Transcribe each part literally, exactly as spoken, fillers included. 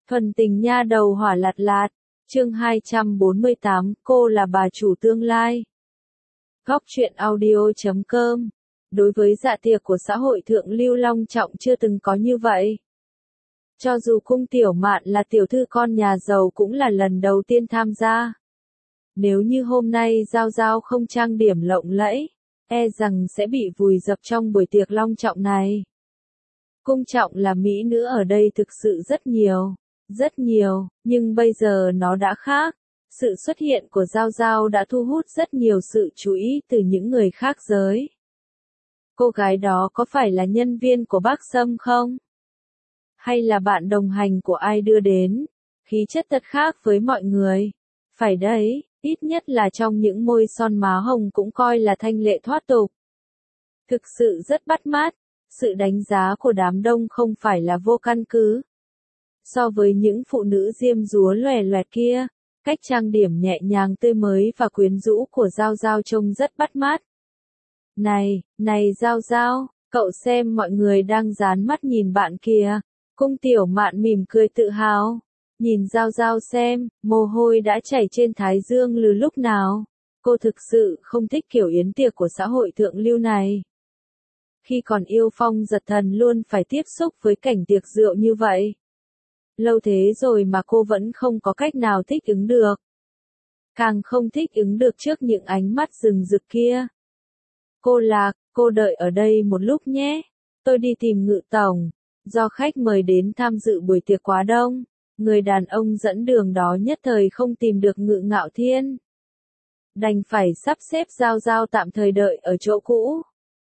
Thuần tình nha đầu hỏa lạt lạt, chương hai trăm bốn mươi tám, cô là bà chủ tương lai. Góc truyện audio chấm com. Đối với dạ tiệc của xã hội thượng lưu long trọng chưa từng có như vậy. Cho dù cung tiểu mạn là tiểu thư con nhà giàu cũng là lần đầu tiên tham gia. Nếu như hôm nay Giao Giao không trang điểm lộng lẫy, e rằng sẽ bị vùi dập trong buổi tiệc long trọng này. Cung trọng là mỹ nữ ở đây thực sự rất nhiều, rất nhiều, nhưng bây giờ nó đã khác. Sự xuất hiện của Giao Giao đã thu hút rất nhiều sự chú ý từ những người khác giới. Cô gái đó có phải là nhân viên của bác Sâm không? Hay là bạn đồng hành của ai đưa đến? Khí chất thật khác với mọi người. Phải đấy, ít nhất là trong những môi son má hồng cũng coi là thanh lệ thoát tục. Thực sự rất bắt mắt, sự đánh giá của đám đông không phải là vô căn cứ. So với những phụ nữ diêm dúa lòe loẹt kia, cách trang điểm nhẹ nhàng tươi mới và quyến rũ của Giao Giao trông rất bắt mắt. Này, này Giao Giao, cậu xem mọi người đang dán mắt nhìn bạn kìa. Cung tiểu mạn mỉm cười tự hào. Nhìn Giao Giao xem, mồ hôi đã chảy trên thái dương từ lúc nào. Cô thực sự không thích kiểu yến tiệc của xã hội thượng lưu này. Khi còn yêu phong giật thần luôn phải tiếp xúc với cảnh tiệc rượu như vậy. Lâu thế rồi mà cô vẫn không có cách nào thích ứng được. Càng không thích ứng được trước những ánh mắt rừng rực kia. Cô Lạc, cô đợi ở đây một lúc nhé. Tôi đi tìm Ngự tổng. Do khách mời đến tham dự buổi tiệc quá đông, người đàn ông dẫn đường đó nhất thời không tìm được Ngự Ngạo Thiên. Đành phải sắp xếp Giao Giao tạm thời đợi ở chỗ cũ.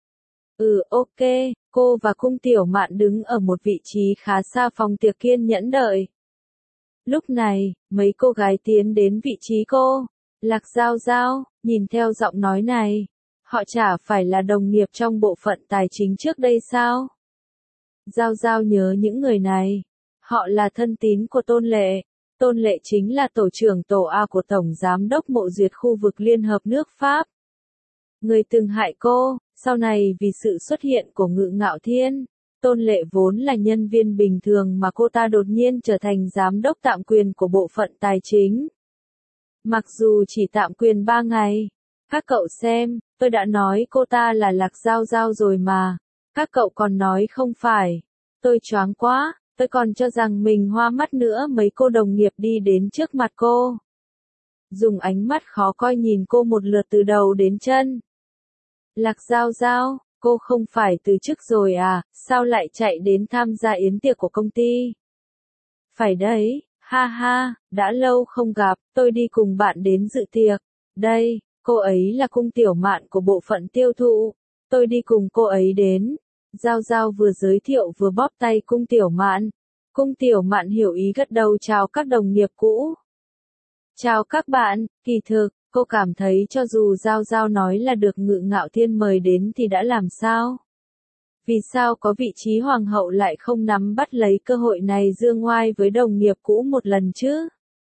Ừ, ok, cô và cung tiểu mạn đứng ở một vị trí khá xa phòng tiệc kiên nhẫn đợi. Lúc này, mấy cô gái tiến đến vị trí cô. Lạc Giao Giao, nhìn theo giọng nói này, họ chả phải là đồng nghiệp trong bộ phận tài chính trước đây sao? Giao Giao nhớ những người này. Họ là thân tín của Tôn Lệ. Tôn Lệ chính là tổ trưởng tổ A của Tổng Giám đốc Mộ Duyệt khu vực Liên Hợp nước Pháp. Người từng hại cô, sau này vì sự xuất hiện của Ngự Ngạo Thiên, Tôn Lệ vốn là nhân viên bình thường mà cô ta đột nhiên trở thành giám đốc tạm quyền của bộ phận tài chính. Mặc dù chỉ tạm quyền ba ngày. Các cậu xem, tôi đã nói cô ta là Lạc Giao Giao rồi mà. Các cậu còn nói không phải. Tôi choáng quá, tôi còn cho rằng mình hoa mắt nữa. Mấy cô đồng nghiệp đi đến trước mặt cô. Dùng ánh mắt khó coi nhìn cô một lượt từ đầu đến chân. Lạc Giao Giao, cô không phải từ chức rồi à, sao lại chạy đến tham gia yến tiệc của công ty? Phải đấy, ha ha, đã lâu không gặp, tôi đi cùng bạn đến dự tiệc. Đây, cô ấy là cung tiểu mạn của bộ phận tiêu thụ. Tôi đi cùng cô ấy đến. Giao Giao vừa giới thiệu vừa bóp tay cung tiểu mạn. Cung tiểu mạn hiểu ý gật đầu chào các đồng nghiệp cũ. Chào các bạn, kỳ thực, cô cảm thấy cho dù Giao Giao nói là được Ngự Ngạo Thiên mời đến thì đã làm sao? Vì sao có vị trí hoàng hậu lại không nắm bắt lấy cơ hội này dương ngoai với đồng nghiệp cũ một lần chứ?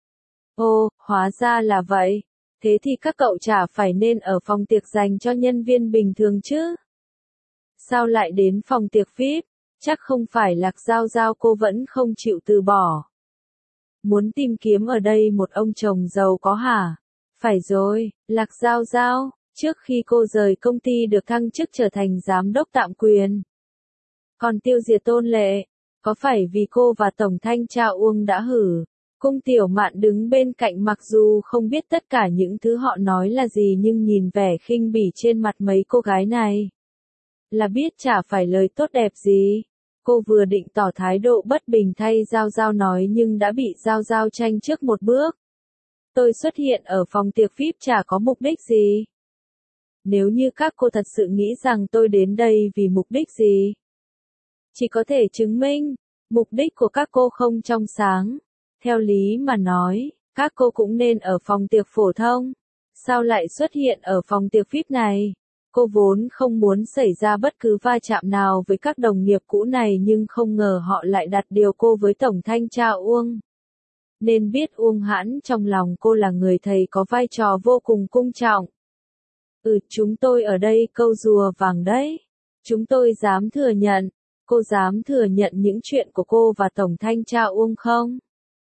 Ồ, hóa ra là vậy. Thế thì các cậu chả phải nên ở phòng tiệc dành cho nhân viên bình thường chứ? Sao lại đến phòng tiệc vi ai pi? Chắc không phải Lạc Giao Giao cô vẫn không chịu từ bỏ. Muốn tìm kiếm ở đây một ông chồng giàu có hả? Phải rồi, Lạc Giao Giao, trước khi cô rời công ty được thăng chức trở thành giám đốc tạm quyền. Còn tiêu diệt Tôn Lệ, có phải vì cô và Tổng thanh tra Uông đã hử? Cung tiểu mạn đứng bên cạnh mặc dù không biết tất cả những thứ họ nói là gì nhưng nhìn vẻ khinh bỉ trên mặt mấy cô gái này. Là biết chả phải lời tốt đẹp gì. Cô vừa định tỏ thái độ bất bình thay Giao Giao nói nhưng đã bị Giao Giao tranh trước một bước. Tôi xuất hiện ở phòng tiệc vi ai pi chả có mục đích gì. Nếu như các cô thật sự nghĩ rằng tôi đến đây vì mục đích gì, chỉ có thể chứng minh, mục đích của các cô không trong sáng. Theo lý mà nói, các cô cũng nên ở phòng tiệc phổ thông. Sao lại xuất hiện ở phòng tiệc vi ai pi này? Cô vốn không muốn xảy ra bất cứ va chạm nào với các đồng nghiệp cũ này nhưng không ngờ họ lại đặt điều cô với Tổng thanh tra Uông. Nên biết Uông hãn trong lòng cô là người thầy có vai trò vô cùng cung trọng. Ừ, chúng tôi ở đây câu rùa vàng đấy. Chúng tôi dám thừa nhận. Cô dám thừa nhận những chuyện của cô và Tổng thanh tra Uông không?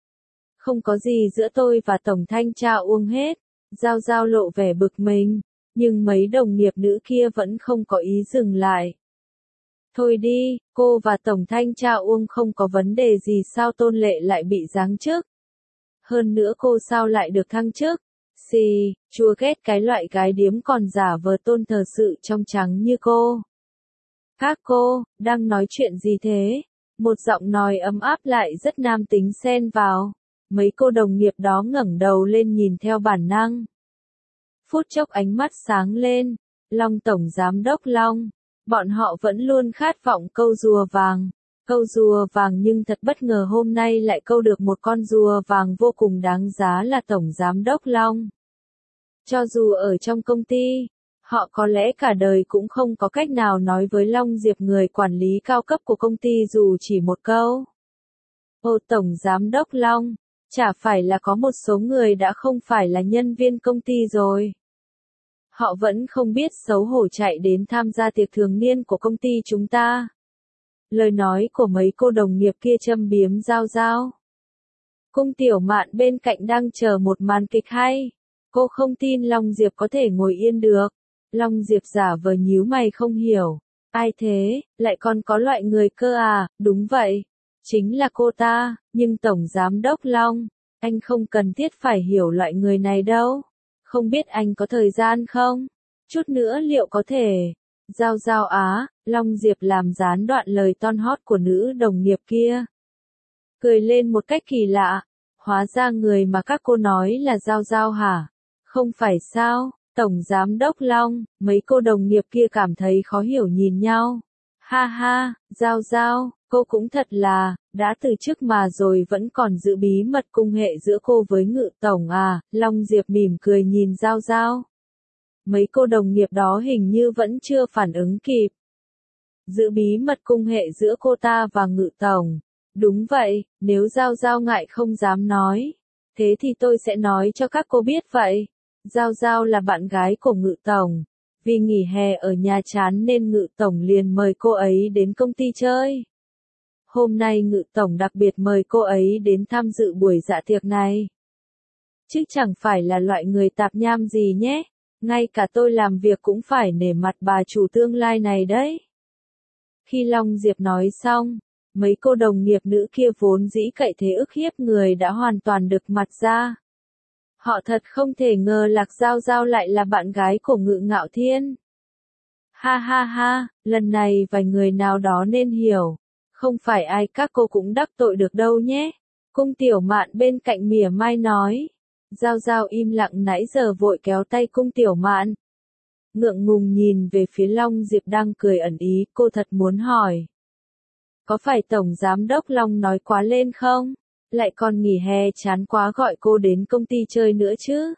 Không có gì giữa tôi và Tổng Thanh tra Uông hết. Giao Giao lộ vẻ bực mình, nhưng mấy đồng nghiệp nữ kia vẫn không có ý dừng lại. Thôi đi, cô và Tổng Thanh tra Uông không có vấn đề gì sao Tôn Lệ lại bị giáng chức. Hơn nữa cô sao lại được thăng chức. Xì, chua ghét cái loại gái điếm còn giả vờ tôn thờ sự trong trắng như cô. Các cô, đang nói chuyện gì thế? Một giọng nói ấm áp lại rất nam tính xen vào. Mấy cô đồng nghiệp đó ngẩng đầu lên nhìn theo bản năng. Phút chốc ánh mắt sáng lên. Long Tổng Giám đốc Long. Bọn họ vẫn luôn khát vọng câu rùa vàng. Câu rùa vàng nhưng thật bất ngờ hôm nay lại câu được một con rùa vàng vô cùng đáng giá là Tổng Giám đốc Long. Cho dù ở trong công ty, họ có lẽ cả đời cũng không có cách nào nói với Long Diệp người quản lý cao cấp của công ty dù chỉ một câu. Ô Tổng Giám đốc Long, chả phải là có một số người đã không phải là nhân viên công ty rồi. Họ vẫn không biết xấu hổ chạy đến tham gia tiệc thường niên của công ty chúng ta. Lời nói của mấy cô đồng nghiệp kia châm biếm Giao Giao. Cung Tiểu Mạn bên cạnh đang chờ một màn kịch hay. Cô không tin Long Diệp có thể ngồi yên được. Long Diệp giả vờ nhíu mày không hiểu. Ai thế, lại còn có loại người cơ à, đúng vậy. Chính là cô ta, nhưng Tổng Giám đốc Long, anh không cần thiết phải hiểu loại người này đâu. Không biết anh có thời gian không? Chút nữa liệu có thể... Giao Giao á, Long Diệp làm gián đoạn lời ton hót của nữ đồng nghiệp kia. Cười lên một cách kỳ lạ. Hóa ra người mà các cô nói là Giao Giao hả? Không phải sao, Tổng Giám đốc Long, mấy cô đồng nghiệp kia cảm thấy khó hiểu nhìn nhau. Ha ha, Giao Giao, cô cũng thật là, đã từ chức mà rồi vẫn còn giữ bí mật cung hệ giữa cô với Ngự Tổng à, Long Diệp mỉm cười nhìn Giao Giao. Mấy cô đồng nghiệp đó hình như vẫn chưa phản ứng kịp. Giữ bí mật cung hệ giữa cô ta và Ngự Tổng. Đúng vậy, nếu Giao Giao ngại không dám nói. Thế thì tôi sẽ nói cho các cô biết vậy. Giao Giao là bạn gái của Ngự Tổng. Vì nghỉ hè ở nhà chán nên Ngự Tổng liền mời cô ấy đến công ty chơi. Hôm nay Ngự Tổng đặc biệt mời cô ấy đến tham dự buổi dạ tiệc này. Chứ chẳng phải là loại người tạp nham gì nhé. Ngay cả tôi làm việc cũng phải nể mặt bà chủ tương lai này đấy. Khi Long Diệp nói xong, mấy cô đồng nghiệp nữ kia vốn dĩ cậy thế ức hiếp người đã hoàn toàn đực mặt ra. Họ thật không thể ngờ Lạc Giao Giao lại là bạn gái của Ngự Ngạo Thiên. Ha ha ha, lần này vài người nào đó nên hiểu. Không phải ai các cô cũng đắc tội được đâu nhé. Cung Tiểu Mạn bên cạnh mỉa mai nói. Giao Giao im lặng nãy giờ vội kéo tay Cung Tiểu Mạn. Ngượng ngùng nhìn về phía Long Diệp đang cười ẩn ý, cô thật muốn hỏi. Có phải Tổng Giám đốc Long nói quá lên không? Lại còn nghỉ hè chán quá gọi cô đến công ty chơi nữa chứ?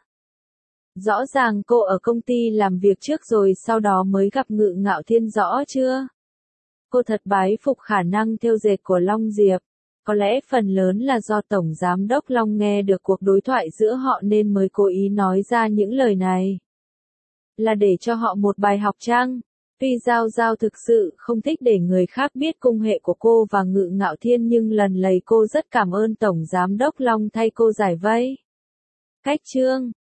Rõ ràng cô ở công ty làm việc trước rồi sau đó mới gặp Ngự Ngạo Thiên rõ chưa? Cô thật bái phục khả năng thêu dệt của Long Diệp. Có lẽ phần lớn là do Tổng Giám đốc Long nghe được cuộc đối thoại giữa họ nên mới cố ý nói ra những lời này. Là để cho họ một bài học chăng? Tuy Giao Giao thực sự không thích để người khác biết cung hệ của cô và Ngự Ngạo Thiên nhưng lần này cô rất cảm ơn Tổng Giám đốc Long thay cô giải vây. Cách chương